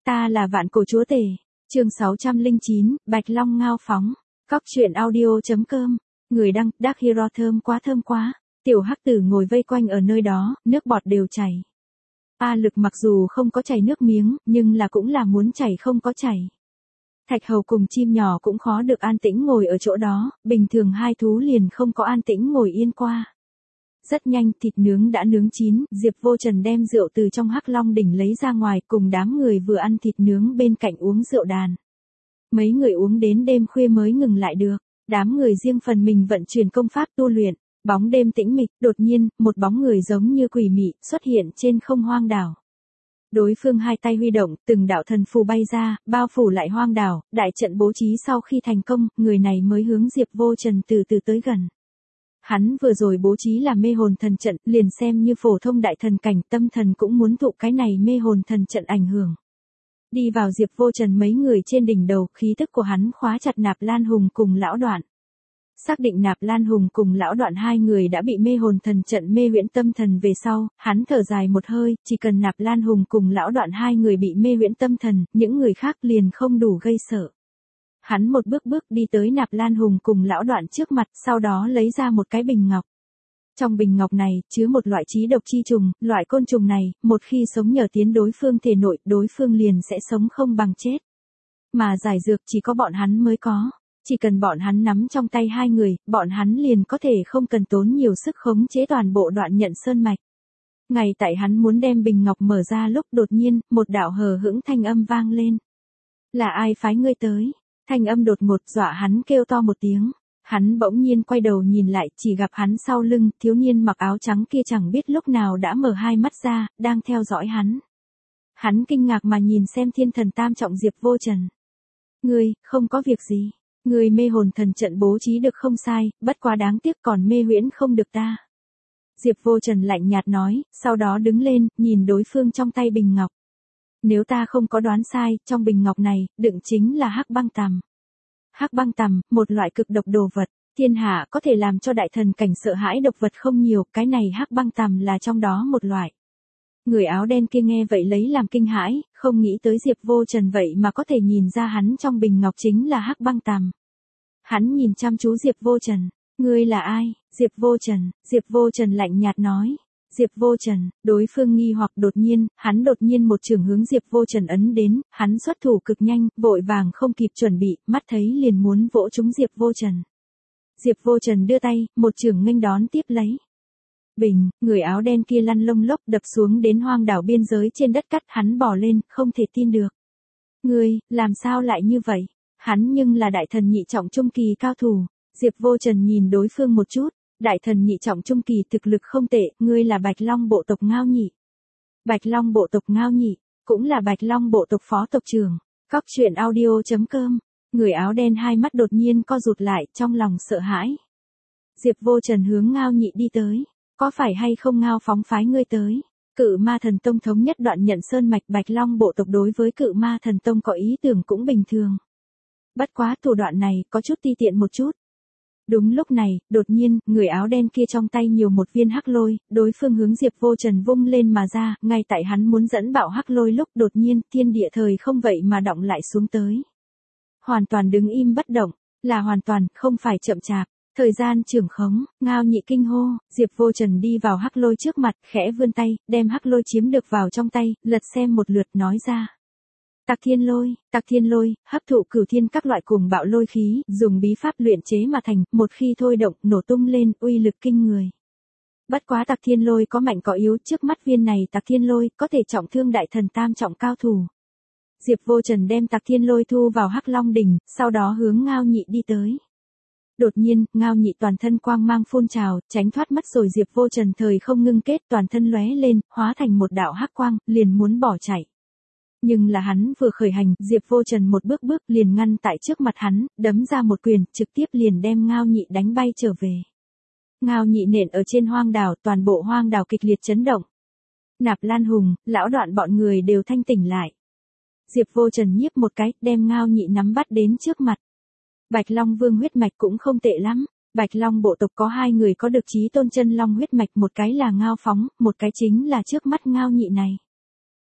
Ta là vạn cổ chúa tể. Chương 609, Bạch Long ngao phóng. Cóc truyện audio.com. Người đăng, Dark Hero thơm quá. Tiểu hắc tử ngồi vây quanh ở nơi đó, nước bọt đều chảy. A Lực mặc dù không có chảy nước miếng, nhưng là cũng là muốn chảy không có chảy. Thạch Hầu cùng chim nhỏ cũng khó được an tĩnh ngồi ở chỗ đó, bình thường hai thú liền không có an tĩnh ngồi yên qua. Rất nhanh thịt nướng đã nướng chín, Diệp Vô Trần đem rượu từ trong Hắc Long đỉnh lấy ra ngoài, cùng đám người vừa ăn thịt nướng bên cạnh uống rượu đàn. Mấy người uống đến đêm khuya mới ngừng lại được, đám người riêng phần mình vận chuyển công pháp tu luyện. Bóng đêm tĩnh mịch, đột nhiên, một bóng người giống như quỷ mị xuất hiện trên không hoang đảo. Đối phương hai tay huy động, từng đạo thần phù bay ra, bao phủ lại hoang đảo, đại trận bố trí sau khi thành công, người này mới hướng Diệp Vô Trần từ từ tới gần. Hắn vừa rồi bố trí là mê hồn thần trận, liền xem như phổ thông đại thần cảnh, tâm thần cũng muốn thụ cái này mê hồn thần trận ảnh hưởng. Đi vào Diệp Vô Trần mấy người trên đỉnh đầu, khí tức của hắn khóa chặt Nạp Lan Hùng cùng Lão Đoạn. Xác định Nạp Lan Hùng cùng Lão Đoạn hai người đã bị mê hồn thần trận mê huyễn tâm thần về sau, hắn thở dài một hơi, chỉ cần Nạp Lan Hùng cùng Lão Đoạn hai người bị mê huyễn tâm thần, những người khác liền không đủ gây sợ. Hắn một bước đi tới Nạp Lan Hùng cùng Lão Đoạn trước mặt, sau đó lấy ra một cái bình ngọc. Trong bình ngọc này, chứa một loại chí độc chi trùng, loại côn trùng này, một khi sống nhờ tiến đối phương thể nội, đối phương liền sẽ sống không bằng chết. Mà giải dược chỉ có bọn hắn mới có. Chỉ cần bọn hắn nắm trong tay hai người, bọn hắn liền có thể không cần tốn nhiều sức khống chế toàn bộ đoạn nhận sơn mạch. Ngay tại hắn muốn đem bình ngọc mở ra lúc đột nhiên, một đạo hờ hững thanh âm vang lên. Là ai phái ngươi tới? Thanh âm đột ngột dọa hắn kêu to một tiếng. Hắn bỗng nhiên quay đầu nhìn lại, chỉ gặp hắn sau lưng, thiếu niên mặc áo trắng kia chẳng biết lúc nào đã mở hai mắt ra, đang theo dõi hắn. Hắn kinh ngạc mà nhìn xem Thiên Thần Tam Trọng Diệp Vô Trần. Ngươi, không có việc gì. Người mê hồn thần trận bố trí được không sai, bất quá đáng tiếc còn mê huyễn không được ta. Diệp Vô Trần lạnh nhạt nói, sau đó đứng lên, nhìn đối phương trong tay bình ngọc. Nếu ta không có đoán sai, trong bình ngọc này, đựng chính là hắc băng tằm. Hắc băng tằm, một loại cực độc đồ vật, thiên hạ có thể làm cho đại thần cảnh sợ hãi độc vật không nhiều, cái này hắc băng tằm là trong đó một loại. Người áo đen kia nghe vậy lấy làm kinh hãi, không nghĩ tới Diệp Vô Trần vậy mà có thể nhìn ra hắn trong bình ngọc chính là hắc băng tằm. Hắn nhìn chăm chú Diệp Vô Trần. Ngươi là ai? Diệp Vô Trần lạnh nhạt nói. Diệp Vô Trần, đối phương nghi hoặc đột nhiên một chưởng hướng Diệp Vô Trần ấn đến, hắn xuất thủ cực nhanh, vội vàng không kịp chuẩn bị, mắt thấy liền muốn vỗ trúng Diệp Vô Trần. Diệp Vô Trần đưa tay, một chưởng nghênh đón tiếp lấy. Bình, người áo đen kia lăn lông lốc đập xuống đến hoang đảo biên giới trên đất cắt, hắn bò lên, không thể tin được. Ngươi, làm sao lại như vậy? Hắn nhưng là đại thần nhị trọng trung kỳ cao thủ. Diệp Vô Trần nhìn đối phương một chút, đại thần nhị trọng trung kỳ thực lực không tệ, ngươi là Bạch Long bộ tộc Ngao Nhị. Bạch Long bộ tộc Ngao Nhị, cũng là Bạch Long bộ tộc phó tộc trưởng. Cóc truyện audio.com. Người áo đen hai mắt đột nhiên co rụt lại, trong lòng sợ hãi. Diệp Vô Trần hướng Ngao Nhị đi tới. Có phải hay không Ngao phóng phái ngươi tới? Cự Ma Thần Tông thống nhất đoạn nhận sơn mạch, Bạch Long bộ tộc đối với Cự Ma Thần Tông có ý tưởng cũng bình thường. Bất quá thủ đoạn này có chút ti tiện một chút. Đúng lúc này, đột nhiên, người áo đen kia trong tay nhiều một viên hắc lôi, đối phương hướng Diệp Vô Trần vung lên mà ra, ngay tại hắn muốn dẫn bạo hắc lôi lúc đột nhiên, thiên địa thời không vậy mà động lại xuống tới. Hoàn toàn đứng im bất động, là hoàn toàn, không phải chậm chạp. Thời gian trưởng khống, Ngao Nhị kinh hô, Diệp Vô Trần đi vào hắc lôi trước mặt, khẽ vươn tay, đem hắc lôi chiếm được vào trong tay, lật xem một lượt nói ra. Tạc thiên lôi, hấp thụ cửu thiên các loại cuồng bạo lôi khí, dùng bí pháp luyện chế mà thành, một khi thôi động, nổ tung lên, uy lực kinh người. Bất quá Tạc thiên lôi có mạnh có yếu, trước mắt viên này Tạc thiên lôi, có thể trọng thương đại thần tam trọng cao thủ. Diệp Vô Trần đem Tạc thiên lôi thu vào Hắc Long đỉnh, sau đó hướng Ngao Nhị đi tới. Đột nhiên, Ngao Nhị toàn thân quang mang phun trào, tránh thoát mất rồi Diệp Vô Trần thời không ngưng kết, toàn thân lóe lên, hóa thành một đạo hắc quang, liền muốn bỏ chạy. Nhưng là hắn vừa khởi hành, Diệp Vô Trần một bước liền ngăn tại trước mặt hắn, đấm ra một quyền, trực tiếp liền đem Ngao Nhị đánh bay trở về. Ngao Nhị nện ở trên hoang đảo, toàn bộ hoang đảo kịch liệt chấn động. Nạp Lan Hùng, Lão Đoạn bọn người đều thanh tỉnh lại. Diệp Vô Trần nhiếp một cái, đem Ngao Nhị nắm bắt đến trước mặt. Bạch Long Vương huyết mạch cũng không tệ lắm. Bạch Long bộ tộc có hai người có được chí tôn chân long huyết mạch, một cái là Ngao Phóng, một cái chính là trước mắt Ngao Nhị này.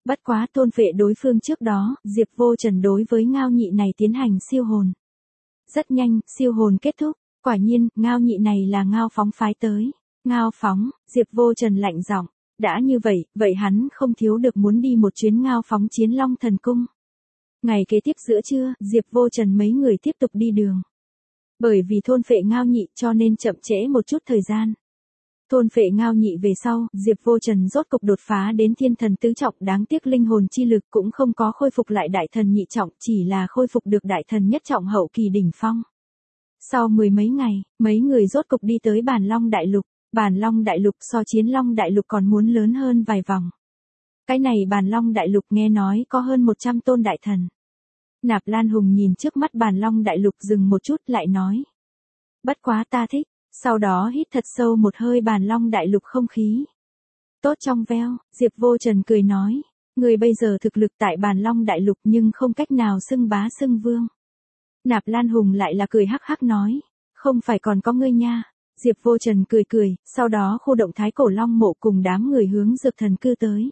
Bất quá thôn phệ đối phương trước đó, Diệp Vô Trần đối với Ngao Nhị này tiến hành siêu hồn. Rất nhanh, siêu hồn kết thúc, quả nhiên, Ngao Nhị này là Ngao Phóng phái tới. Ngao Phóng, Diệp Vô Trần lạnh giọng, đã như vậy, vậy hắn không thiếu được muốn đi một chuyến Ngao Phóng Chiến Long Thần Cung. Ngày kế tiếp giữa trưa, Diệp Vô Trần mấy người tiếp tục đi đường. Bởi vì thôn phệ Ngao Nhị cho nên chậm trễ một chút thời gian. Thôn phệ Ngao Nhị về sau, Diệp Vô Trần rốt cục đột phá đến thiên thần tứ trọng, đáng tiếc linh hồn chi lực cũng không có khôi phục lại đại thần nhị trọng, chỉ là khôi phục được đại thần nhất trọng hậu kỳ đỉnh phong. Sau 10 mấy ngày, mấy người rốt cục đi tới Bàn Long Đại Lục. Bàn Long Đại Lục so Chiến Long Đại Lục còn muốn lớn hơn vài vòng. Cái này Bàn Long Đại Lục nghe nói có hơn 100 tôn đại thần. Nạp Lan Hùng nhìn trước mắt Bàn Long Đại Lục dừng một chút lại nói. Bất quá ta thích, sau đó hít thật sâu một hơi Bàn Long Đại Lục không khí. Tốt trong veo, Diệp Vô Trần cười nói. Người bây giờ thực lực tại Bàn Long Đại Lục nhưng không cách nào xưng bá xưng vương. Nạp Lan Hùng lại là cười hắc hắc nói. Không phải còn có ngươi nha. Diệp Vô Trần cười cười, sau đó khu động Thái Cổ Long mộ cùng đám người hướng Dược Thần Cư tới.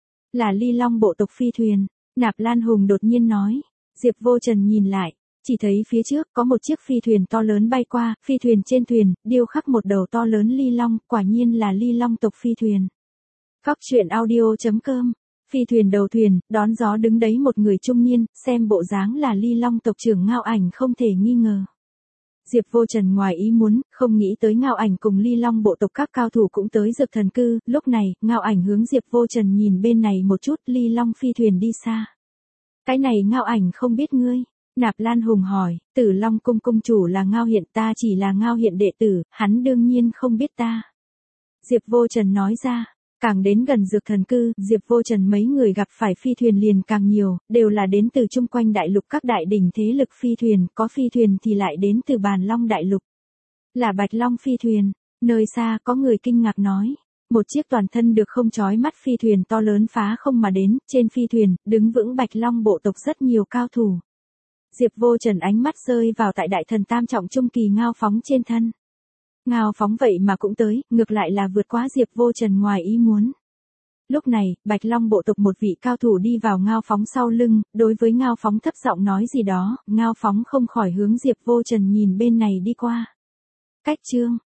Là Ly Long bộ tộc phi thuyền, Nạp Lan Hùng đột nhiên nói. Diệp Vô Trần nhìn lại, chỉ thấy phía trước có một chiếc phi thuyền to lớn bay qua, phi thuyền trên thuyền, điêu khắc một đầu to lớn Ly Long, quả nhiên là Ly Long tộc phi thuyền. Góc truyện audio.com, phi thuyền đầu thuyền, đón gió đứng đấy một người trung niên, xem bộ dáng là Ly Long tộc trưởng Ngao Ảnh không thể nghi ngờ. Diệp Vô Trần ngoài ý muốn, không nghĩ tới Ngao Ảnh cùng Ly Long bộ tộc các cao thủ cũng tới Dược Thần Cư, lúc này, Ngao Ảnh hướng Diệp Vô Trần nhìn bên này một chút, Ly Long phi thuyền đi xa. Cái này Ngao Ảnh không biết ngươi. Nạp Lan Hùng hỏi, Tử Long cung cung chủ là Ngao Hiện, ta chỉ là Ngao Hiện đệ tử, hắn đương nhiên không biết ta. Diệp Vô Trần nói ra. Càng đến gần Dược Thần Cư, Diệp Vô Trần mấy người gặp phải phi thuyền liền càng nhiều, đều là đến từ chung quanh đại lục các đại đỉnh thế lực phi thuyền, có phi thuyền thì lại đến từ Bàn Long Đại Lục. Là Bạch Long phi thuyền, nơi xa có người kinh ngạc nói. Một chiếc toàn thân được không chói mắt phi thuyền to lớn phá không mà đến, trên phi thuyền, đứng vững Bạch Long bộ tộc rất nhiều cao thủ. Diệp Vô Trần ánh mắt rơi vào tại đại thần tam trọng trung kỳ Ngao Phóng trên thân. Ngao Phóng vậy mà cũng tới, ngược lại là vượt quá Diệp Vô Trần ngoài ý muốn. Lúc này, Bạch Long bộ tộc một vị cao thủ đi vào Ngao Phóng sau lưng, đối với Ngao Phóng thấp giọng nói gì đó, Ngao Phóng không khỏi hướng Diệp Vô Trần nhìn bên này đi qua. Cách chương